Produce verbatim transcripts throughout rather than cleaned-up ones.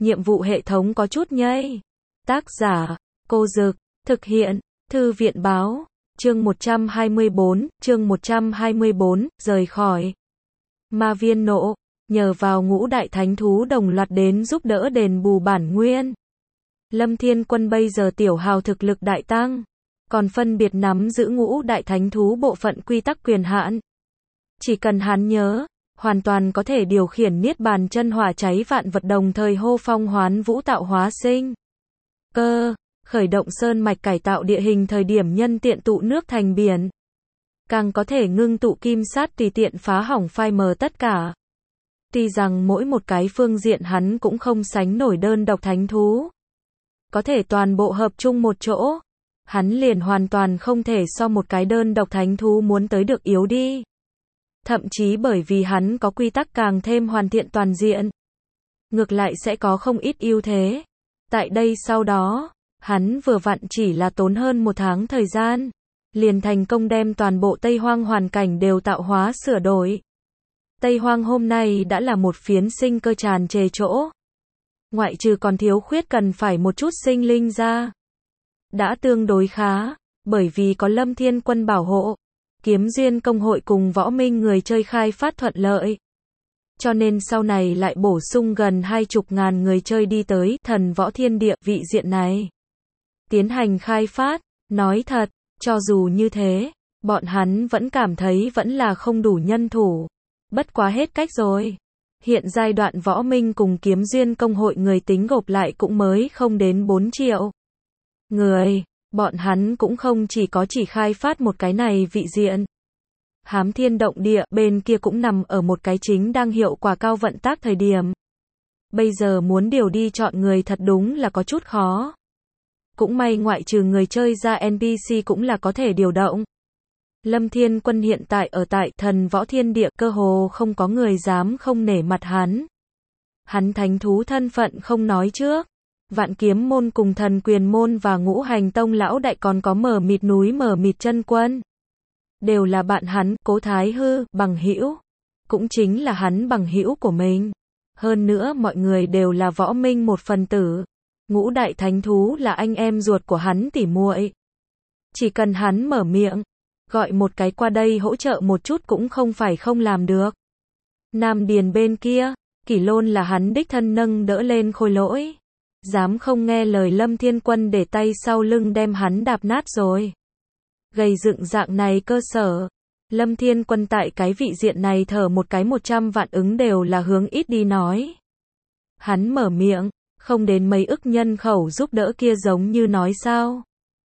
nhiệm vụ hệ thống có chút nhây. Tác giả, Cô Dực, thực hiện, Thư viện báo, chương một trăm hai mươi bốn, chương một trăm hai mươi bốn, rời khỏi. Ma viên nộ, nhờ vào ngũ đại thánh thú đồng loạt đến giúp đỡ đền bù bản nguyên. Lâm Thiên Quân bây giờ tiểu hào thực lực đại tăng, còn phân biệt nắm giữ ngũ đại thánh thú bộ phận quy tắc quyền hạn. Chỉ cần hắn nhớ, hoàn toàn có thể điều khiển niết bàn chân hỏa cháy vạn vật đồng thời hô phong hoán vũ tạo hóa sinh. Cơ, khởi động sơn mạch cải tạo địa hình thời điểm nhân tiện tụ nước thành biển. Càng có thể ngưng tụ kim sát tùy tiện phá hỏng phai mờ tất cả. Tuy rằng mỗi một cái phương diện hắn cũng không sánh nổi đơn độc thánh thú. Có thể toàn bộ hợp chung một chỗ. Hắn liền hoàn toàn không thể so một cái đơn độc thánh thú muốn tới được yếu đi. Thậm chí bởi vì hắn có quy tắc càng thêm hoàn thiện toàn diện. Ngược lại sẽ có không ít ưu thế. Tại đây sau đó, hắn vừa vặn chỉ là tốn hơn một tháng thời gian. Liền thành công đem toàn bộ Tây Hoang hoàn cảnh đều tạo hóa sửa đổi. Tây Hoang hôm nay đã là một phiến sinh cơ tràn trề chỗ. Ngoại trừ còn thiếu khuyết cần phải một chút sinh linh ra. Đã tương đối khá, bởi vì có Lâm Thiên Quân bảo hộ. Kiếm duyên công hội cùng võ minh người chơi khai phát thuận lợi. Cho nên sau này lại bổ sung gần hai chục ngàn người chơi đi tới thần võ thiên địa vị diện này. Tiến hành khai phát, nói thật, cho dù như thế, bọn hắn vẫn cảm thấy vẫn là không đủ nhân thủ. Bất quá hết cách rồi. Hiện giai đoạn võ minh cùng kiếm duyên công hội người tính gộp lại cũng mới không đến bốn triệu. Người, bọn hắn cũng không chỉ có chỉ khai phát một cái này vị diện. Hám thiên động địa bên kia cũng nằm ở một cái chính đang hiệu quả cao vận tác thời điểm. Bây giờ muốn điều đi chọn người thật đúng là có chút khó. Cũng may ngoại trừ người chơi ra en pê xê cũng là có thể điều động. Lâm Thiên Quân hiện tại ở tại thần võ thiên địa cơ hồ không có người dám không nể mặt hắn. Hắn thánh thú thân phận không nói trước. Vạn kiếm môn cùng thần quyền môn và ngũ hành tông lão đại còn có mở mịt núi mở mịt chân quân. Đều là bạn hắn, Cố Thái Hư, bằng hữu. Cũng chính là hắn bằng hữu của mình. Hơn nữa mọi người đều là võ minh một phần tử. Ngũ đại thánh thú là anh em ruột của hắn tỉ muội. Chỉ cần hắn mở miệng, gọi một cái qua đây hỗ trợ một chút cũng không phải không làm được. Nam Điền bên kia, Kỷ Lôn là hắn đích thân nâng đỡ lên khôi lỗi. Dám không nghe lời Lâm Thiên Quân để tay sau lưng đem hắn đạp nát rồi. Gầy dựng dạng này cơ sở. Lâm Thiên Quân tại cái vị diện này thở một cái một trăm vạn ứng đều là hướng ít đi nói. Hắn mở miệng, không đến mấy ức nhân khẩu giúp đỡ kia giống như nói sao.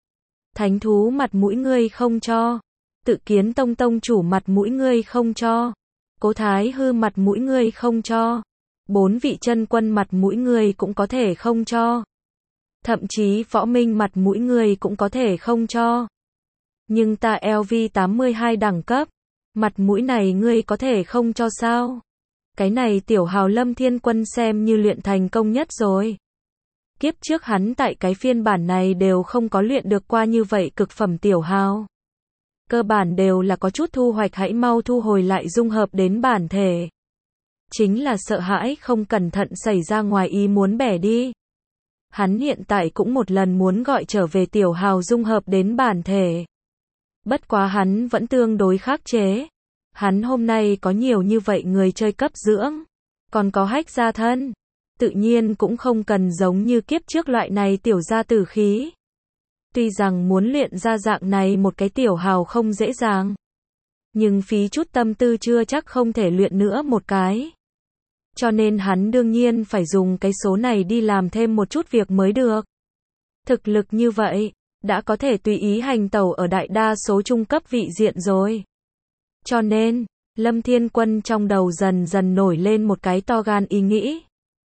Thánh thú mặt mũi ngươi không cho. Tự kiến tông tông chủ mặt mũi ngươi không cho. Cố Thái Hư mặt mũi ngươi không cho. Bốn vị chân quân mặt mũi ngươi cũng có thể không cho. Thậm chí võ minh mặt mũi ngươi cũng có thể không cho. Nhưng ta L V tám mươi hai đẳng cấp, mặt mũi này ngươi có thể không cho sao? Cái này tiểu hào Lâm Thiên Quân xem như luyện thành công nhất rồi. Kiếp trước hắn tại cái phiên bản này đều không có luyện được qua như vậy cực phẩm tiểu hào. Cơ bản đều là có chút thu hoạch hãy mau thu hồi lại dung hợp đến bản thể. Chính là sợ hãi không cẩn thận xảy ra ngoài ý muốn bẻ đi. Hắn hiện tại cũng một lần muốn gọi trở về tiểu hào dung hợp đến bản thể. Bất quá hắn vẫn tương đối khắc chế. Hắn hôm nay có nhiều như vậy người chơi cấp dưỡng. Còn có hách gia thân. Tự nhiên cũng không cần giống như kiếp trước loại này tiểu gia tử khí. Tuy rằng muốn luyện ra dạng này một cái tiểu hào không dễ dàng. Nhưng phí chút tâm tư chưa chắc không thể luyện nữa một cái. Cho nên hắn đương nhiên phải dùng cái số này đi làm thêm một chút việc mới được. Thực lực như vậy, đã có thể tùy ý hành tẩu ở đại đa số trung cấp vị diện rồi. Cho nên, Lâm Thiên Quân trong đầu dần dần nổi lên một cái to gan ý nghĩ.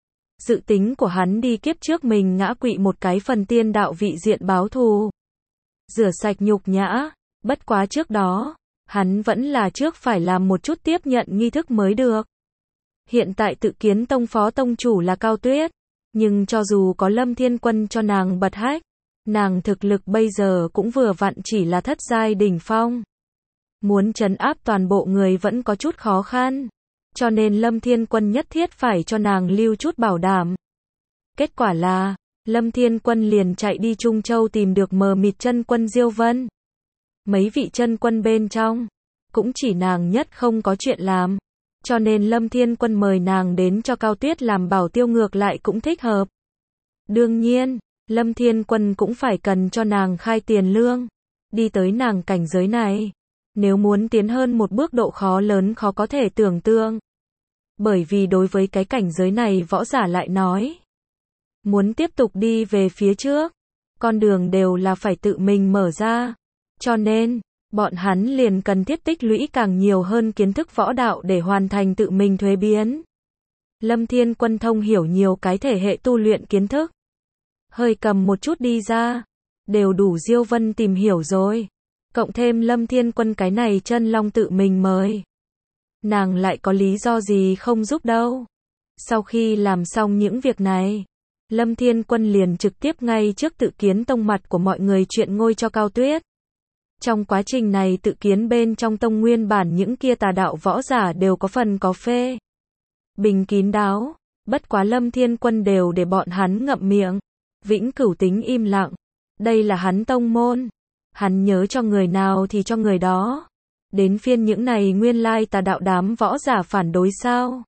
Dự tính của hắn đi kiếp trước mình ngã quỵ một cái phần tiên đạo vị diện báo thù. Rửa sạch nhục nhã, bất quá trước đó, hắn vẫn là trước phải làm một chút tiếp nhận nghi thức mới được. Hiện tại tự kiến tông phó tông chủ là Cao Tuyết, nhưng cho dù có Lâm Thiên Quân cho nàng bật hách, nàng thực lực bây giờ cũng vừa vặn chỉ là thất giai đỉnh phong. Muốn trấn áp toàn bộ người vẫn có chút khó khăn, cho nên Lâm Thiên Quân nhất thiết phải cho nàng lưu chút bảo đảm. Kết quả là, Lâm Thiên Quân liền chạy đi Trung Châu tìm được mờ mịt chân quân Diêu Vân. Mấy vị chân quân bên trong, cũng chỉ nàng nhất không có chuyện làm. Cho nên Lâm Thiên Quân mời nàng đến cho Cao Tuyết làm bảo tiêu ngược lại cũng thích hợp. Đương nhiên, Lâm Thiên Quân cũng phải cần cho nàng khai tiền lương. Đi tới nàng cảnh giới này, nếu muốn tiến hơn một bước độ khó lớn khó có thể tưởng tượng. Bởi vì đối với cái cảnh giới này võ giả lại nói, muốn tiếp tục đi về phía trước, con đường đều là phải tự mình mở ra. Cho nên, bọn hắn liền cần thiết tích lũy càng nhiều hơn kiến thức võ đạo để hoàn thành tự mình thuế biến. Lâm Thiên Quân thông hiểu nhiều cái thể hệ tu luyện kiến thức. Hơi cầm một chút đi ra, đều đủ Diêu Vân tìm hiểu rồi. Cộng thêm Lâm Thiên Quân cái này chân long tự mình mời. Nàng lại có lý do gì không giúp đâu. Sau khi làm xong những việc này, Lâm Thiên Quân liền trực tiếp ngay trước Tự Kiến Tông mặt của mọi người chuyện ngôi cho Cao Tuyết. Trong quá trình này Tự Kiến bên trong tông nguyên bản những kia tà đạo võ giả đều có phần có phê bình kín đáo, bất quá Lâm Thiên Quân đều để bọn hắn ngậm miệng, vĩnh cửu tính im lặng. Đây là hắn tông môn, hắn nhớ cho người nào thì cho người đó. Đến phiên những này nguyên lai tà đạo đám võ giả phản đối sao?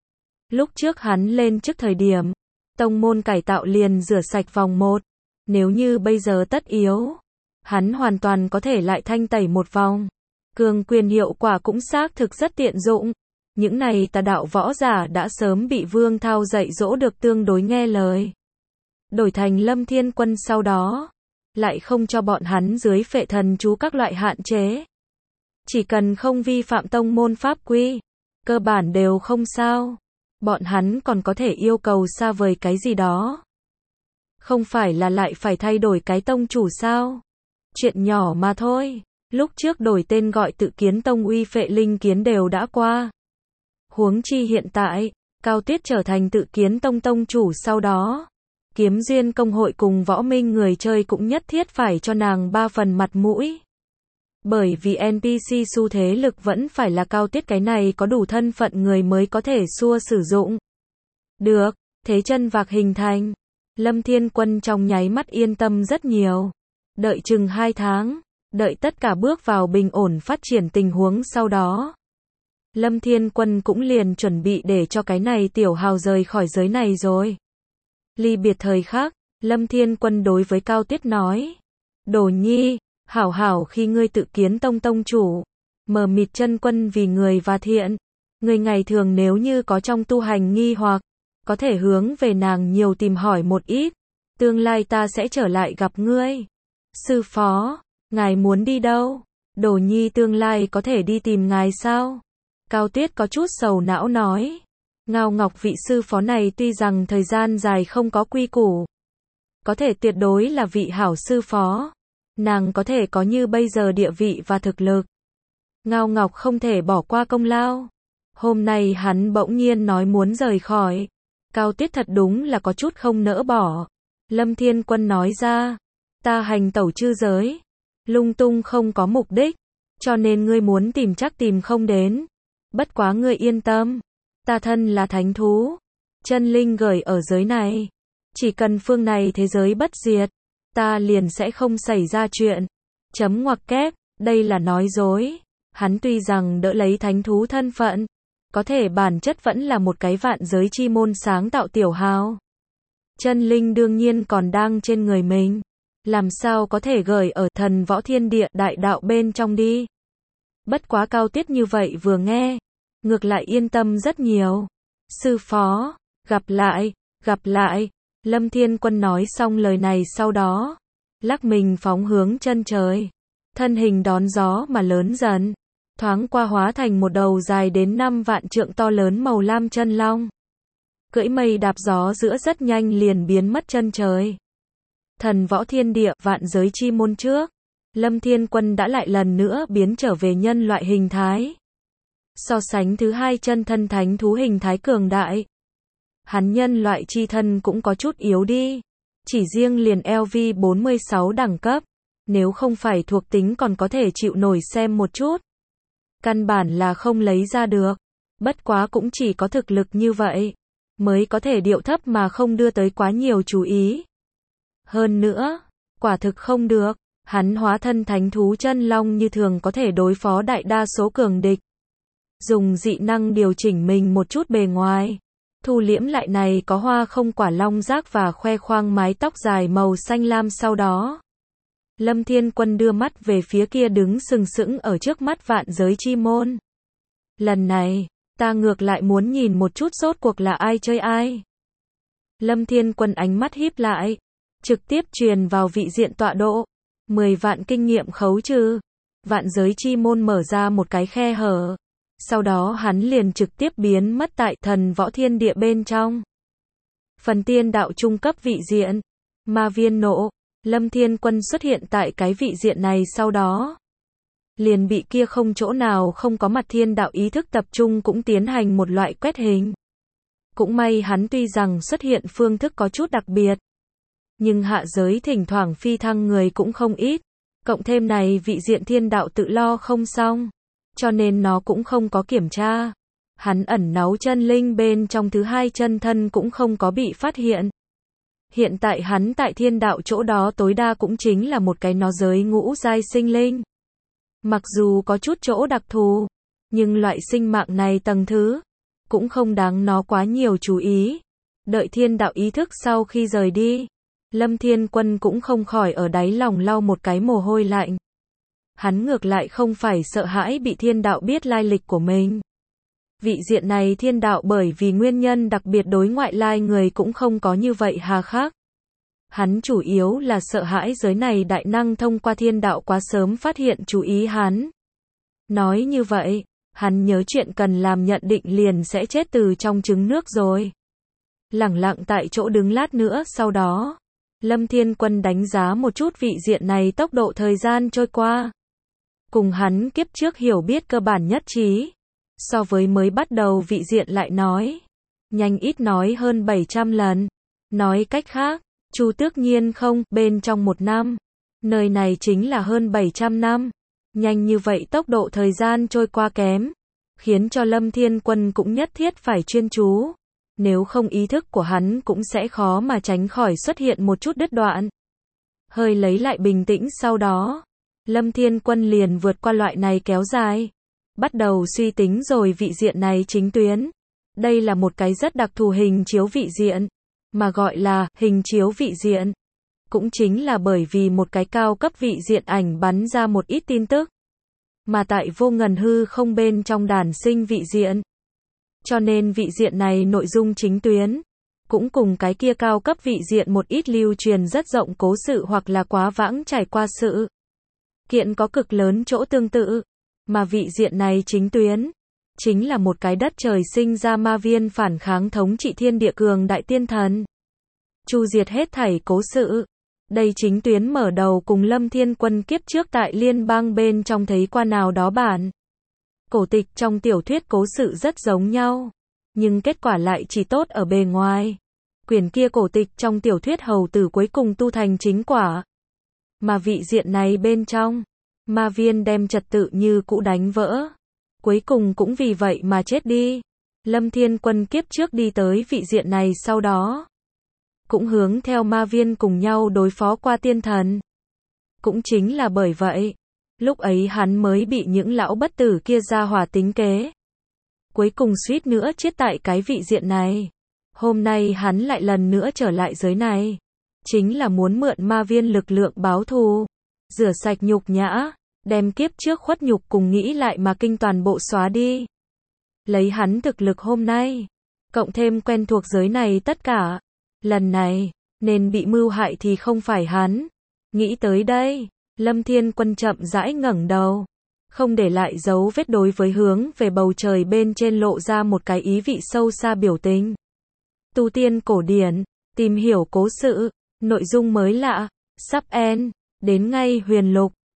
Lúc trước hắn lên trước thời điểm, tông môn cải tạo liền rửa sạch vòng một. Nếu như bây giờ tất yếu, hắn hoàn toàn có thể lại thanh tẩy một vòng. Cường quyền hiệu quả cũng xác thực rất tiện dụng. Những này tà đạo võ giả đã sớm bị Vương Thao dạy dỗ được tương đối nghe lời. Đổi thành Lâm Thiên Quân sau đó, lại không cho bọn hắn dưới phệ thần chú các loại hạn chế. Chỉ cần không vi phạm tông môn pháp quy, cơ bản đều không sao. Bọn hắn còn có thể yêu cầu xa vời cái gì đó. Không phải là lại phải thay đổi cái tông chủ sao? Chuyện nhỏ mà thôi. Lúc trước đổi tên gọi Tự Kiến Tông uy phệ linh kiến đều đã qua. Huống chi hiện tại, Cao Tuyết trở thành Tự Kiến Tông tông chủ sau đó. Kiếm duyên công hội cùng võ minh người chơi cũng nhất thiết phải cho nàng ba phần mặt mũi. Bởi vì en pê xê xu thế lực vẫn phải là Cao Tuyết cái này có đủ thân phận người mới có thể xua sử dụng. Được, thế chân vạc hình thành. Lâm Thiên Quân trong nháy mắt yên tâm rất nhiều. Đợi chừng hai tháng, đợi tất cả bước vào bình ổn phát triển tình huống sau đó. Lâm Thiên Quân cũng liền chuẩn bị để cho cái này tiểu hào rời khỏi giới này rồi. Ly biệt thời khắc, Lâm Thiên Quân đối với Cao Tuyết nói. Đồ nhi, hảo hảo khi ngươi Tự Kiến Tông tông chủ, mờ mịt chân quân vì người và thiện. Người ngày thường nếu như có trong tu hành nghi hoặc, có thể hướng về nàng nhiều tìm hỏi một ít. Tương lai ta sẽ trở lại gặp ngươi. Sư phó, ngài muốn đi đâu? Đồ nhi tương lai có thể đi tìm ngài sao? Cao Tuyết có chút sầu não nói. Ngao Ngọc vị sư phó này tuy rằng thời gian dài không có quy củ, có thể tuyệt đối là vị hảo sư phó. Nàng có thể có như bây giờ địa vị và thực lực. Ngao Ngọc không thể bỏ qua công lao. Hôm nay hắn bỗng nhiên nói muốn rời khỏi. Cao Tuyết thật đúng là có chút không nỡ bỏ. Lâm Thiên Quân nói ra, ta hành tẩu chư giới, lung tung không có mục đích, cho nên ngươi muốn tìm chắc tìm không đến. Bất quá ngươi yên tâm, ta thân là thánh thú, chân linh gửi ở giới này, chỉ cần phương này thế giới bất diệt, ta liền sẽ không xảy ra chuyện. Chấm ngoặc kép, đây là nói dối. Hắn tuy rằng đỡ lấy thánh thú thân phận, có thể bản chất vẫn là một cái vạn giới chi môn sáng tạo tiểu hào. Chân linh đương nhiên còn đang trên người mình, làm sao có thể gửi ở thần võ thiên địa đại đạo bên trong đi. Bất quá Cao Tuyết như vậy vừa nghe, ngược lại yên tâm rất nhiều. Sư phó, gặp lại, gặp lại. Lâm Thiên Quân nói xong lời này sau đó, lắc mình phóng hướng chân trời. Thân hình đón gió mà lớn dần, thoáng qua hóa thành một đầu dài đến năm vạn trượng to lớn màu lam chân long. Cưỡi mây đạp gió giữa rất nhanh liền biến mất chân trời. Thần võ thiên địa, vạn giới chi môn trước, Lâm Thiên Quân đã lại lần nữa biến trở về nhân loại hình thái. So sánh thứ hai chân thân thánh thú hình thái cường đại, hắn nhân loại chi thân cũng có chút yếu đi. Chỉ riêng liền L V bốn mươi sáu đẳng cấp, nếu không phải thuộc tính còn có thể chịu nổi xem một chút, căn bản là không lấy ra được. Bất quá cũng chỉ có thực lực như vậy, mới có thể điệu thấp mà không đưa tới quá nhiều chú ý. Hơn nữa, quả thực không được, hắn hóa thân thánh thú chân long như thường có thể đối phó đại đa số cường địch. Dùng dị năng điều chỉnh mình một chút bề ngoài, thu liễm lại này có hoa không quả long giác và khoe khoang mái tóc dài màu xanh lam sau đó. Lâm Thiên Quân đưa mắt về phía kia đứng sừng sững ở trước mắt vạn giới chi môn. Lần này, ta ngược lại muốn nhìn một chút rốt cuộc là ai chơi ai. Lâm Thiên Quân ánh mắt híp lại, trực tiếp truyền vào vị diện tọa độ. mười vạn kinh nghiệm khấu trừ. Vạn giới chi môn mở ra một cái khe hở. Sau đó hắn liền trực tiếp biến mất tại thần võ thiên địa bên trong. Phần tiên đạo trung cấp vị diện. Ma viên nộ. Lâm Thiên Quân xuất hiện tại cái vị diện này sau đó. Liền bị kia không chỗ nào không có mặt thiên đạo ý thức tập trung cũng tiến hành một loại quét hình. Cũng may hắn tuy rằng xuất hiện phương thức có chút đặc biệt. Nhưng hạ giới thỉnh thoảng phi thăng người cũng không ít. Cộng thêm này vị diện thiên đạo tự lo không xong. Cho nên nó cũng không có kiểm tra. Hắn ẩn náu chân linh bên trong thứ hai chân thân cũng không có bị phát hiện. Hiện tại hắn tại thiên đạo chỗ đó tối đa cũng chính là một cái nó giới ngũ giai sinh linh. Mặc dù có chút chỗ đặc thù, nhưng loại sinh mạng này tầng thứ, cũng không đáng nó quá nhiều chú ý. Đợi thiên đạo ý thức sau khi rời đi, Lâm Thiên Quân cũng không khỏi ở đáy lòng lau một cái mồ hôi lạnh. Hắn ngược lại không phải sợ hãi bị thiên đạo biết lai lịch của mình. Vị diện này thiên đạo bởi vì nguyên nhân đặc biệt đối ngoại lai người cũng không có như vậy hà khắc. Hắn chủ yếu là sợ hãi giới này đại năng thông qua thiên đạo quá sớm phát hiện chú ý hắn. Nói như vậy, hắn nhớ chuyện cần làm nhận định liền sẽ chết từ trong trứng nước rồi. Lẳng lặng tại chỗ đứng lát nữa sau đó, Lâm Thiên Quân đánh giá một chút vị diện này tốc độ thời gian trôi qua. Cùng hắn kiếp trước hiểu biết cơ bản nhất trí. So với mới bắt đầu vị diện lại nói, nhanh ít nói hơn bảy trăm lần. Nói cách khác, Chu Tước Nhiên không, bên trong một năm. Nơi này chính là hơn bảy trăm năm. Nhanh như vậy tốc độ thời gian trôi qua kém. Khiến cho Lâm Thiên Quân cũng nhất thiết phải chuyên chú. Nếu không ý thức của hắn cũng sẽ khó mà tránh khỏi xuất hiện một chút đứt đoạn. Hơi lấy lại bình tĩnh sau đó, Lâm Thiên Quân liền vượt qua loại này kéo dài. Bắt đầu suy tính rồi vị diện này chính tuyến. Đây là một cái rất đặc thù hình chiếu vị diện. Mà gọi là hình chiếu vị diện. Cũng chính là bởi vì một cái cao cấp vị diện ảnh bắn ra một ít tin tức. Mà tại vô ngần hư không bên trong đàn sinh vị diện. Cho nên vị diện này nội dung chính tuyến. Cũng cùng cái kia cao cấp vị diện một ít lưu truyền rất rộng cố sự hoặc là quá vãng trải qua sự kiện có cực lớn chỗ tương tự. Mà vị diện này chính tuyến, chính là một cái đất trời sinh ra ma viên phản kháng thống trị thiên địa cường đại tiên thần. Chu diệt hết thảy cố sự. Đây chính tuyến mở đầu cùng Lâm Thiên Quân kiếp trước tại liên bang bên trong thấy qua nào đó bản. Cổ tịch trong tiểu thuyết cố sự rất giống nhau. Nhưng kết quả lại chỉ tốt ở bề ngoài. Quyển kia cổ tịch trong tiểu thuyết hầu tử cuối cùng tu thành chính quả. Mà vị diện này bên trong, ma viên đem trật tự như cũ đánh vỡ. Cuối cùng cũng vì vậy mà chết đi. Lâm Thiên Quân kiếp trước đi tới vị diện này sau đó. Cũng hướng theo ma viên cùng nhau đối phó qua tiên thần. Cũng chính là bởi vậy, lúc ấy hắn mới bị những lão bất tử kia ra hỏa tính kế. Cuối cùng suýt nữa chết tại cái vị diện này. Hôm nay hắn lại lần nữa trở lại giới này. Chính là muốn mượn ma viên lực lượng báo thù. Rửa sạch nhục nhã. Đem kiếp trước khuất nhục cùng nghĩ lại mà kinh toàn bộ xóa đi. Lấy hắn thực lực hôm nay. Cộng thêm quen thuộc giới này tất cả. Lần này, nên bị mưu hại thì không phải hắn. Nghĩ tới đây, Lâm Thiên Quân chậm rãi ngẩng đầu. Không để lại dấu vết đối với hướng về bầu trời bên trên lộ ra một cái ý vị sâu xa biểu tình. Tu tiên cổ điển, tìm hiểu cố sự, nội dung mới lạ, sắp end, đến ngay huyền lục.